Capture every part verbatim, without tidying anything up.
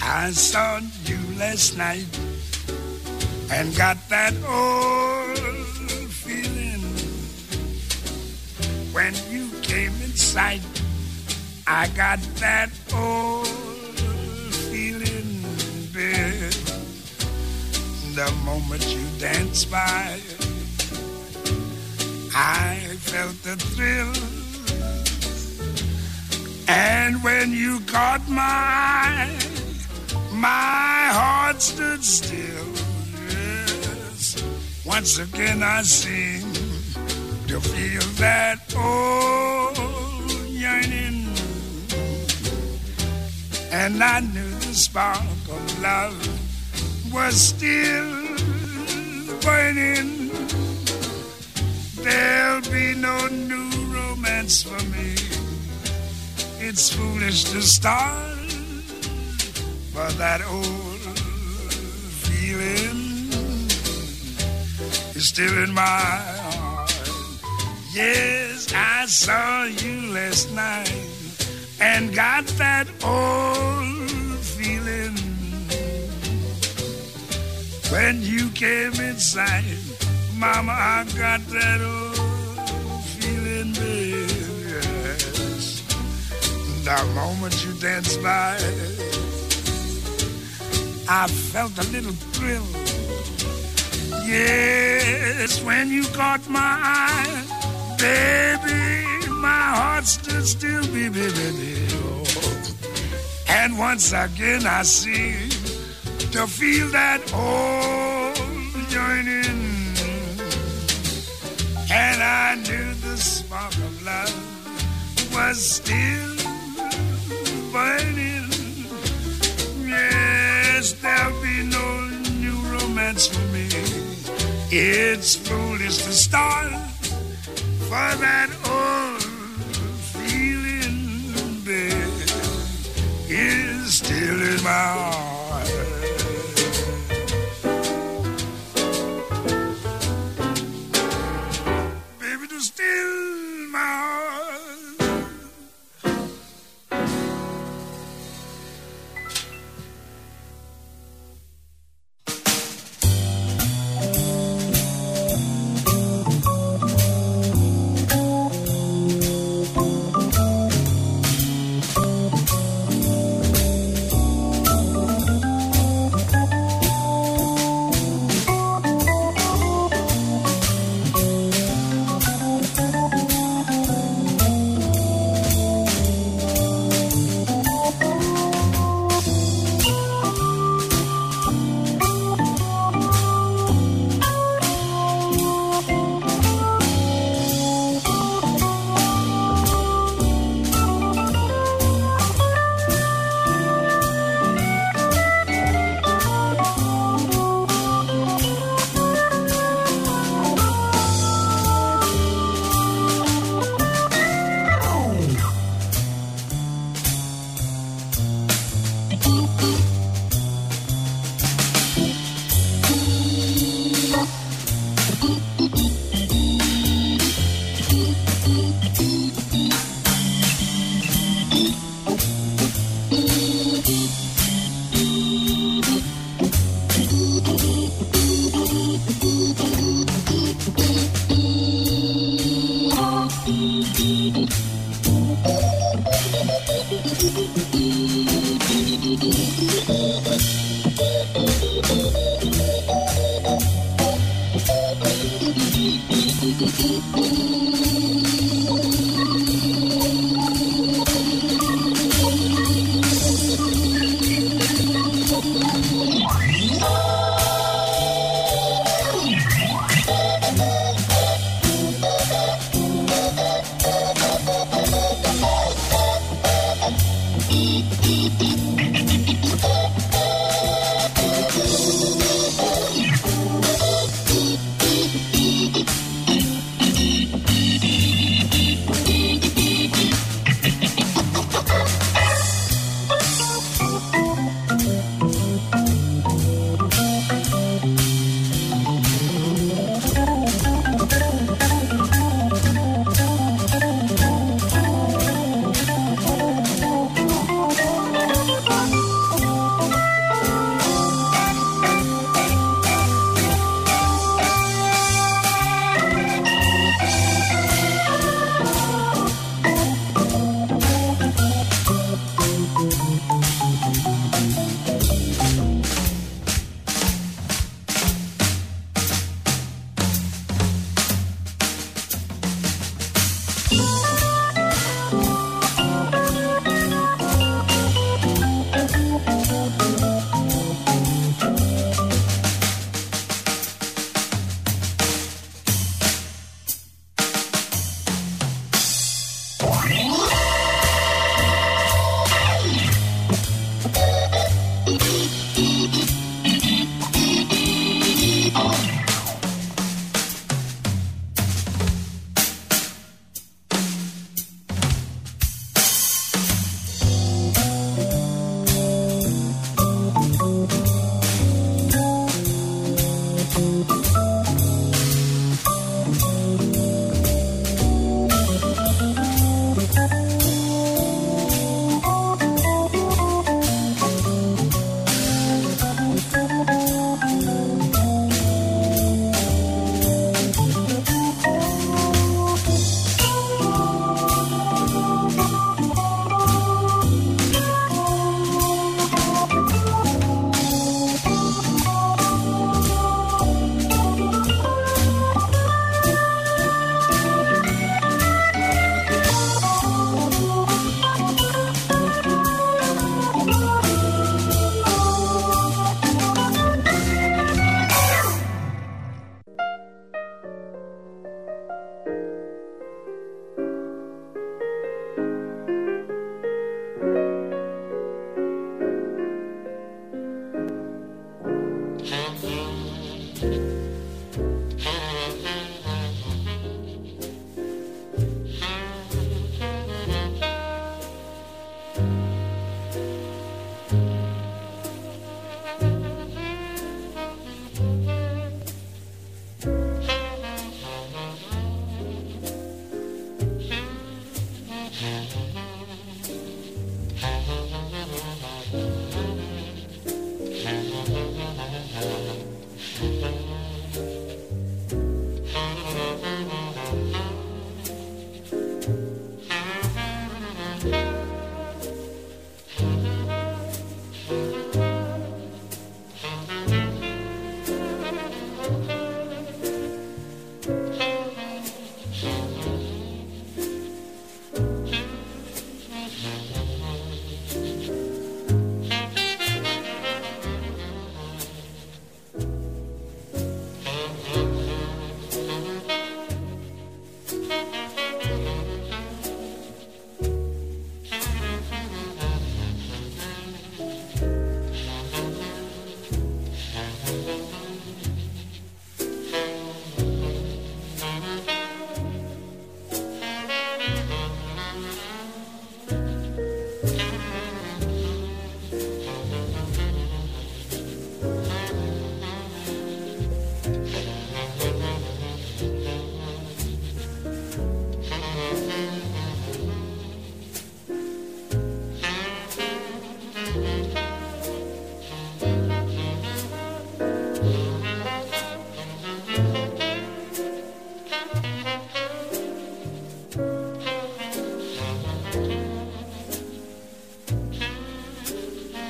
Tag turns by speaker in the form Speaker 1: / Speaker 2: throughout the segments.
Speaker 1: I saw you last night and got that old feeling when you came in sight. I got that old feeling, babe. The moment you danced by, I felt the thrill. And when you caught my eye, my heart stood still. Yes, once again I seem to feel that old yearning. And I knew the spark of love was still burning. There'll be no new romance for me. It's foolish to start, but that old feeling is still in my heart. Yes, I saw you last night and got that old feeling when you came inside. Mama, I got that old feeling, babe. Yes, the moment you danced by, I felt a little thrill. Yes, when you caught my eye, baby, my heart stood still, baby, baby. Oh. And once again I seem to feel that old yearning. And I knew the spark of love was still burning. Yes, there'll be no new romance for me. It's foolish to start, for that old feeling, babe, is still in my heart. Baby, it's still in my heart.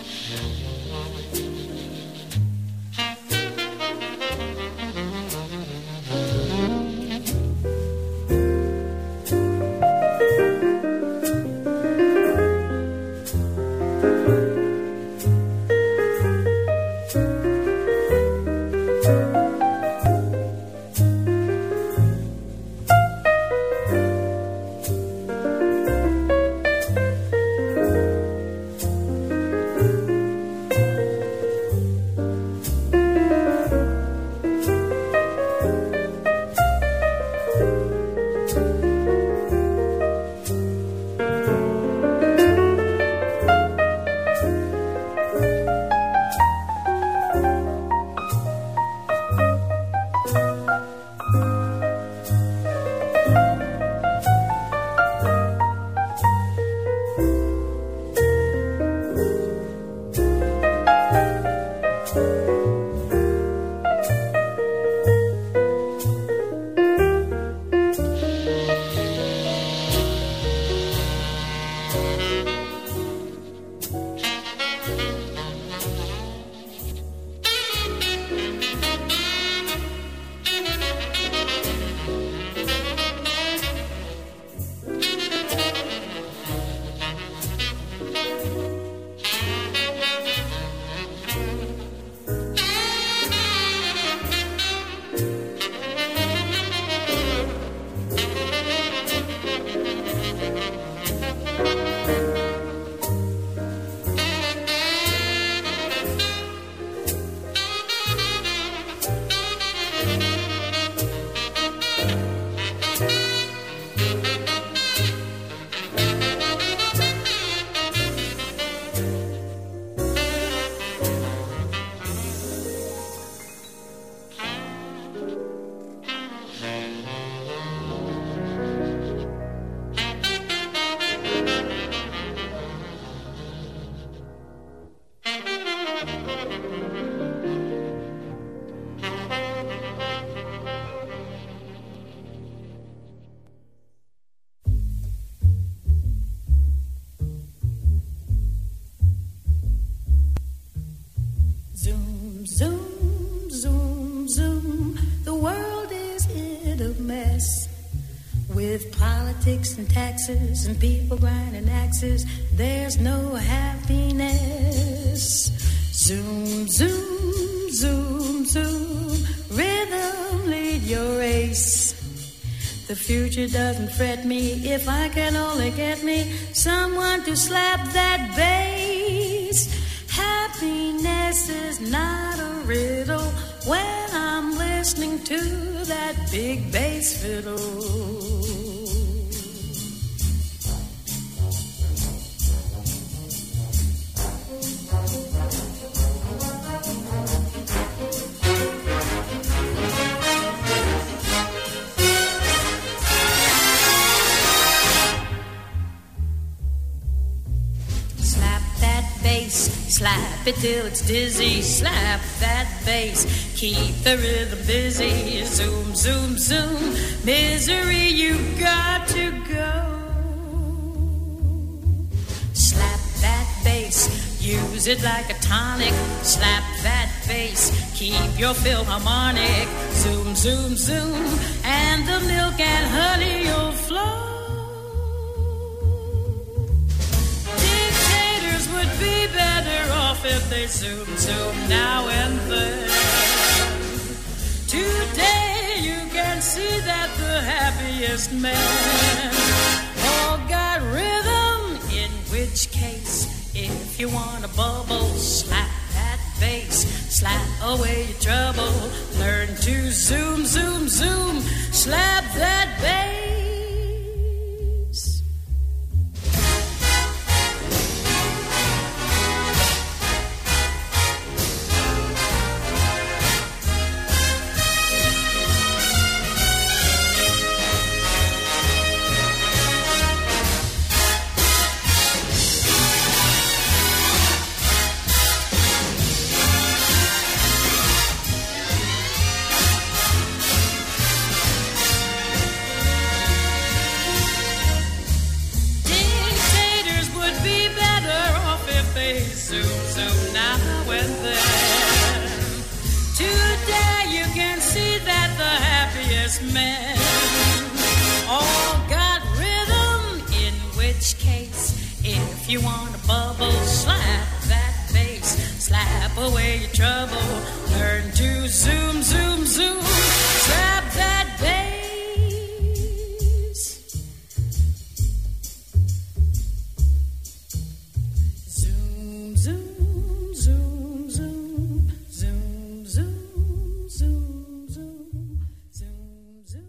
Speaker 2: Zoom, zoom, zoom, zoom. The world is in a mess with politics and taxes and people grinding axes. There's no happiness. Zoom, zoom, zoom, zoom. Rhythm, lead your race. The future doesn't fret me if I can only get me someone to slap that bass. Happiness is not a riddle when I'm listening to that big bass fiddle. Slap it till it's dizzy, slap that bass, keep the rhythm busy. Zoom, zoom, zoom, misery, you got to go. Slap that bass, use it like a tonic. Slap that bass, keep your Philharmonic. Zoom, zoom, zoom, and the milk and honey will flow. Would be better off if they zoom, zoom now and then. Today you can see that the happiest men all got rhythm, in which case, if you want a bubble, slap that bass, slap away your trouble. Learn to zoom, zoom, zoom, slap that bass. You want a bubble, slap that bass, slap away your trouble. Learn to zoom, zoom, zoom, slap that bass. Zoom, zoom, zoom, zoom, zoom, zoom, zoom, zoom, zoom, zoom.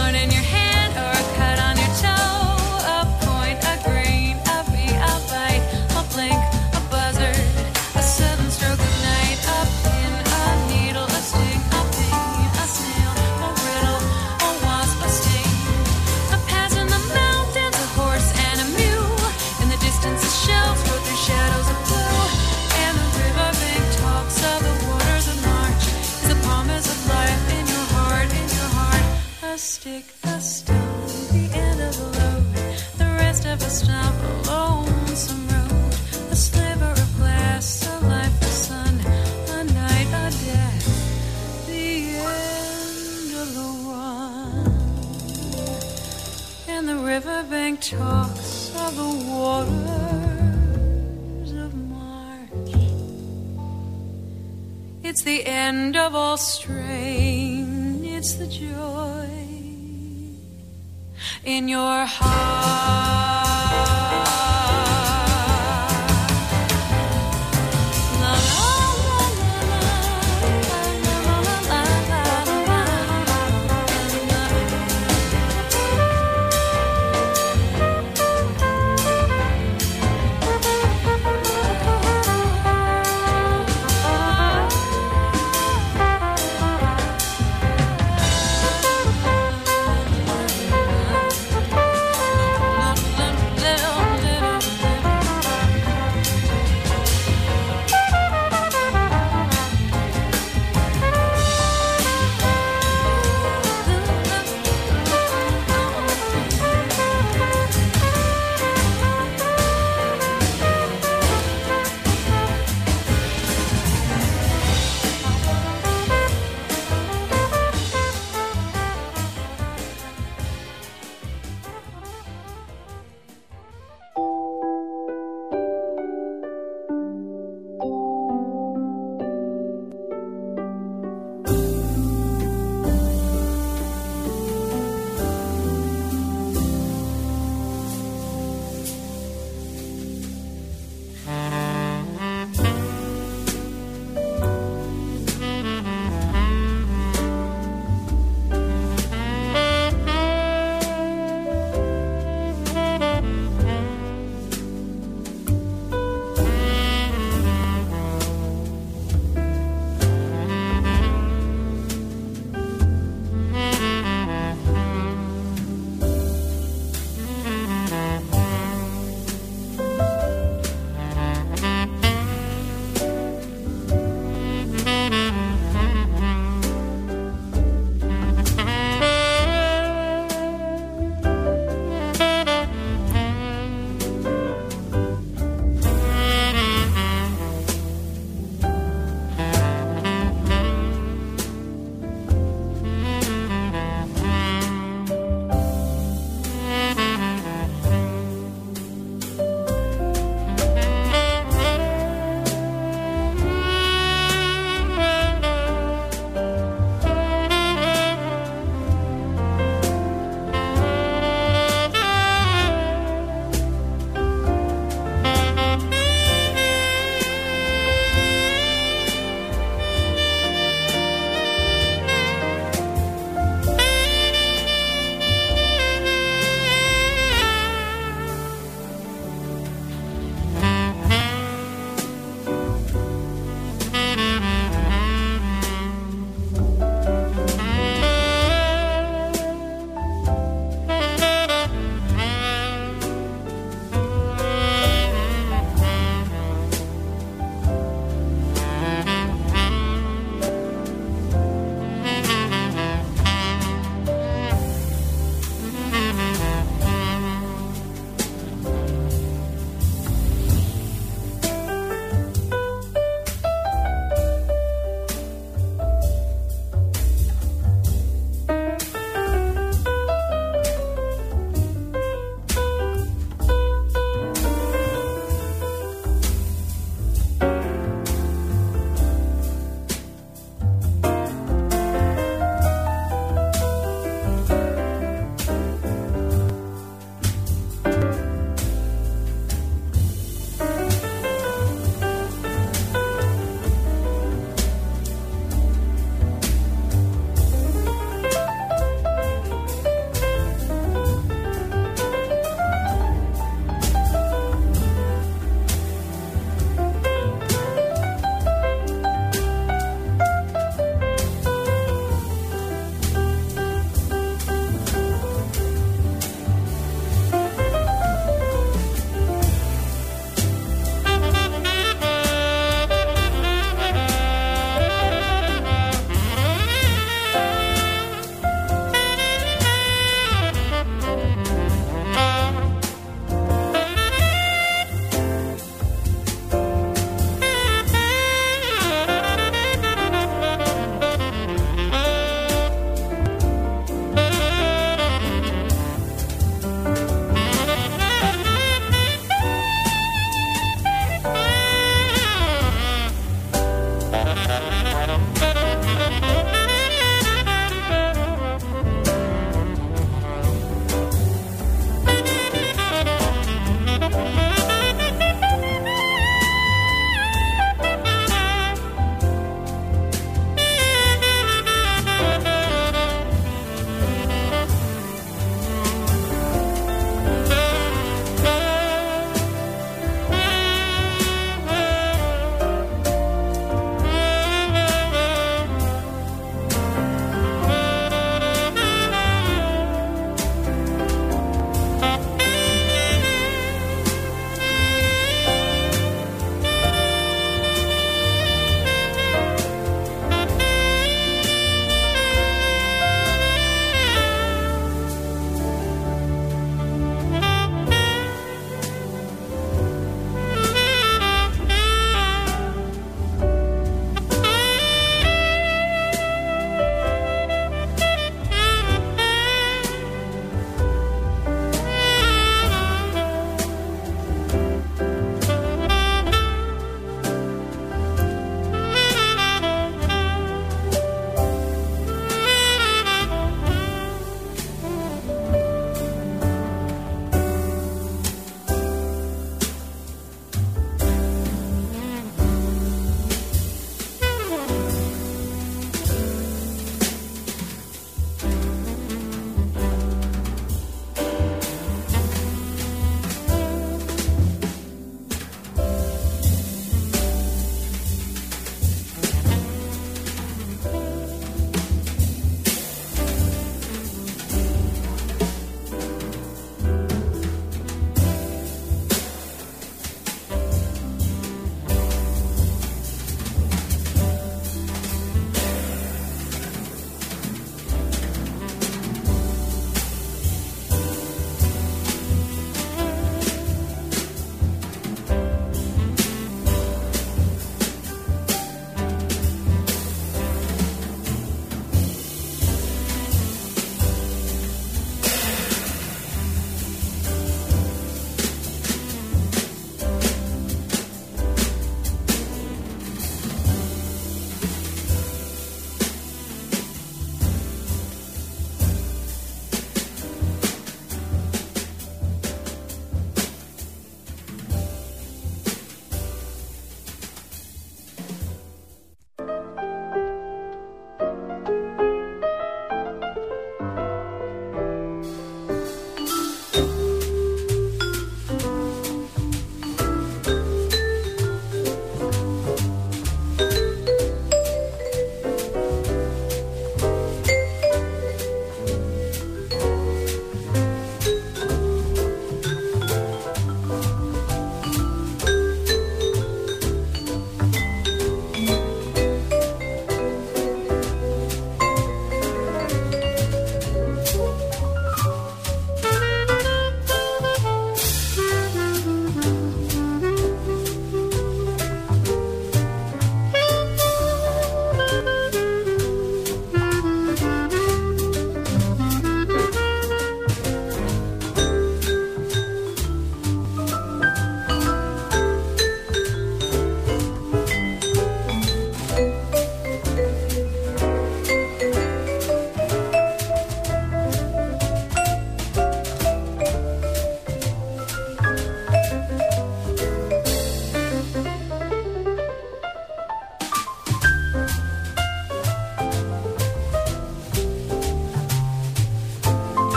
Speaker 2: stone in your hand or a cut on your toe, a point, a grain, a bee, a bite, a blink, a buzzard, a sudden stroke of night, a pin, a needle, a sting, a pain, a snail, a riddle, a wasp, a sting, a pass in the mountains, a horse and a mule, in the distance the shells go through shadows of blue, and the riverbank talks of the waters of March, is the promise of life in your heart, in your heart, a stick, a stone, the end of the load, the rest of a stump, a lonesome road, a sliver of glass, a life, a sun, a night, a death, the end of the one. And the riverbank talks of the waters of March. It's the end of all strain, it's the joy in your heart. La, la, la, la, la, la, la, la,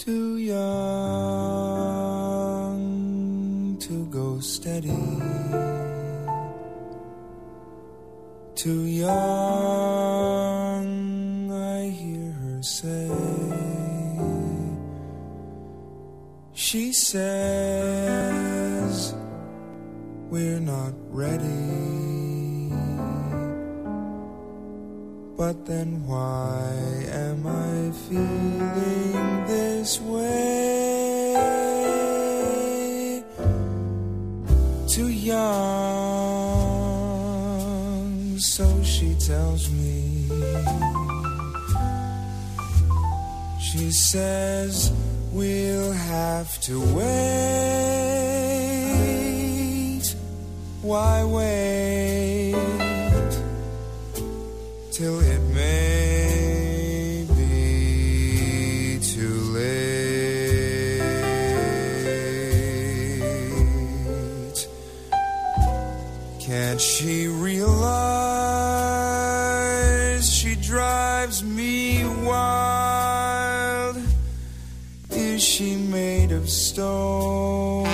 Speaker 3: too young to go steady, too young, I hear her say. She says we're not ready, but then why am I feeling this way? Too young, so she tells me. She says we'll have to wait. Why wait till it may be too late? Can't she realize she drives me wild? Is she made of stone?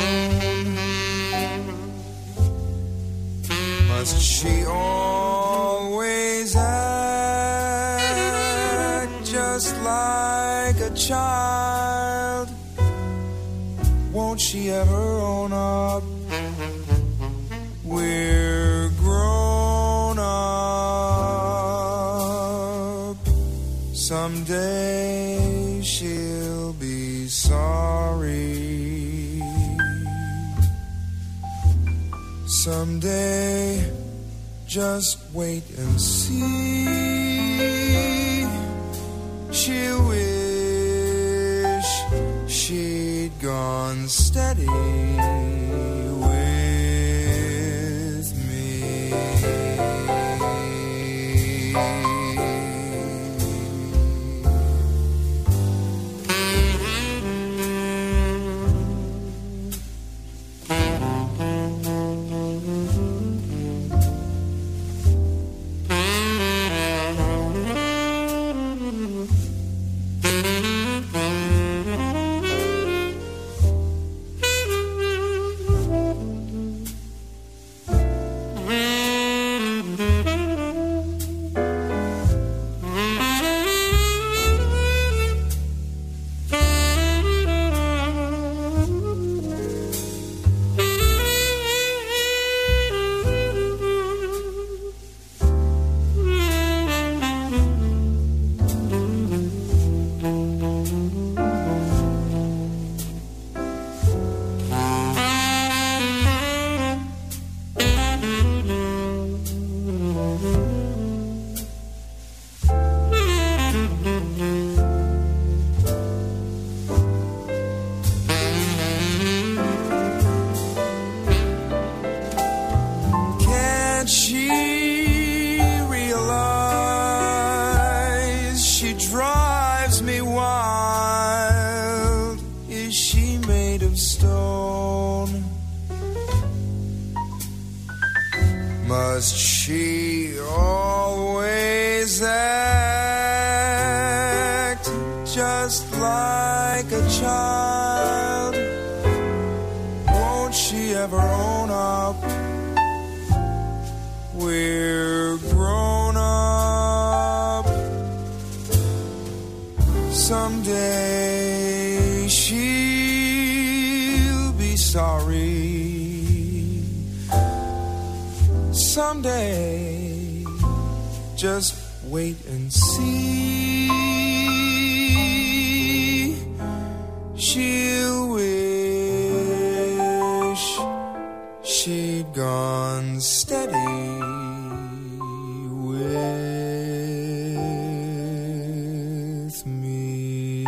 Speaker 3: Must she always act just like a child? Won't she ever own up? We're grown up. Someday she'll be sorry. Someday, just wait and see. She'll wish she'd gone steady with me. Must she always act just like a child? Won't she ever own up? We're grown up. Someday she'll be sorry. Someday, just wait and see. She'll wish she'd gone steady with me.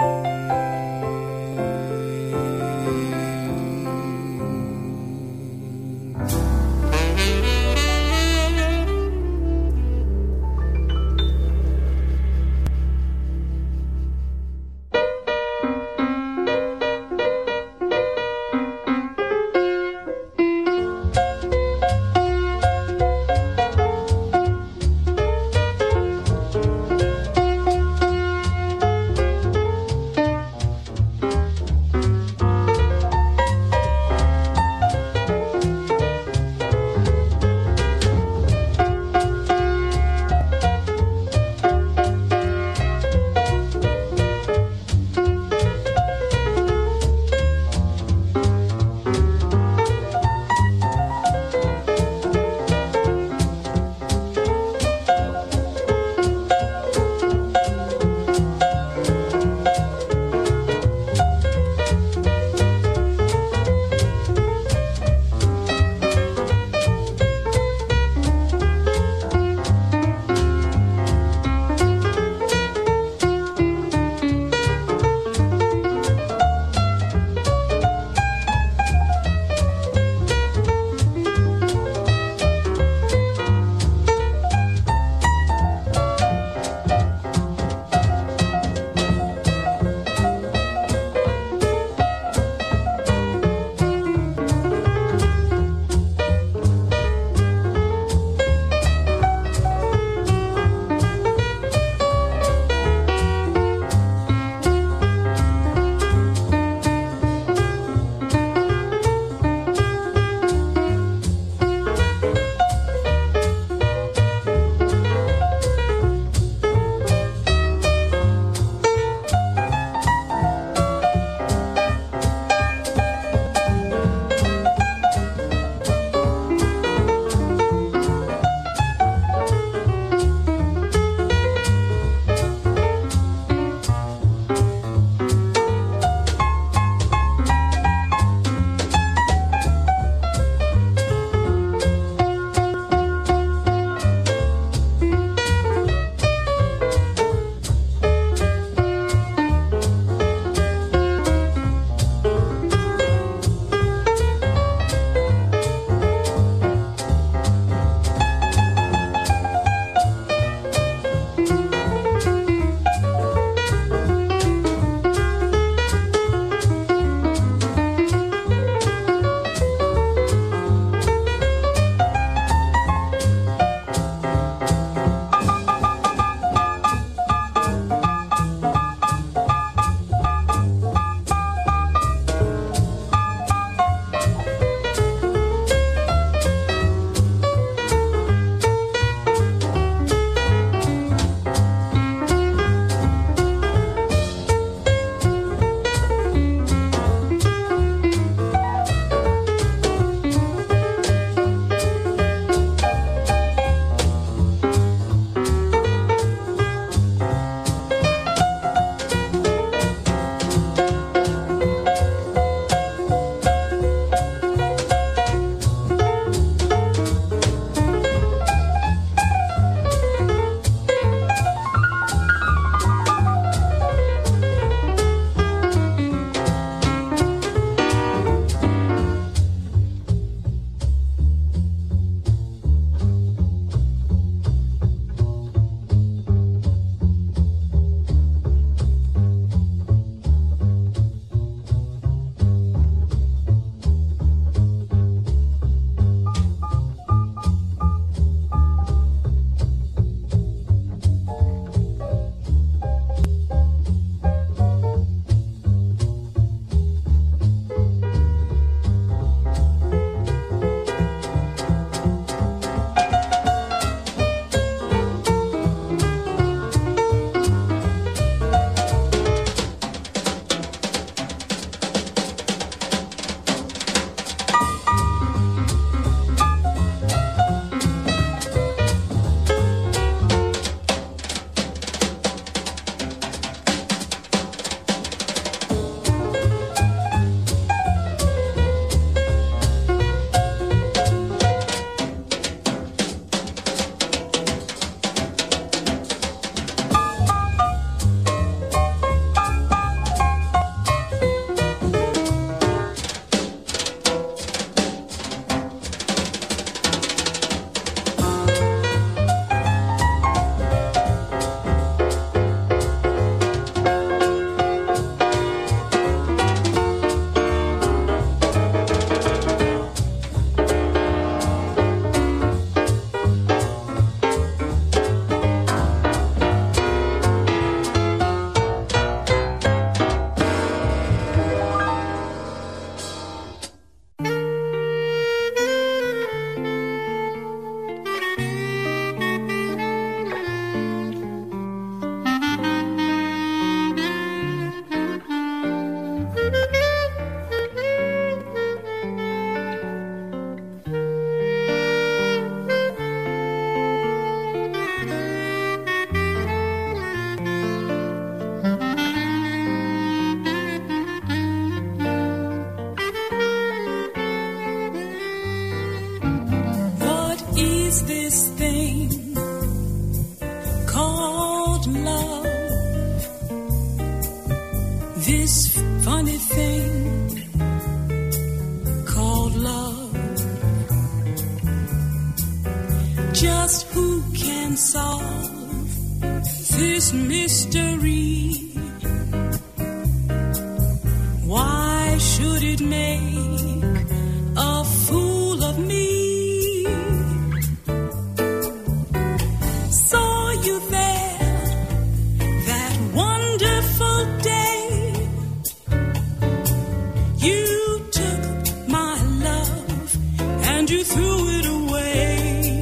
Speaker 4: this funny thing called love. Just who can solve this mystery? Why should it make a fool of me? Saw you there that wonderful day. You took my love and you threw it away.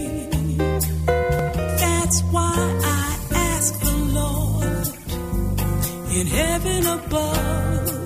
Speaker 4: That's why I ask the Lord in heaven above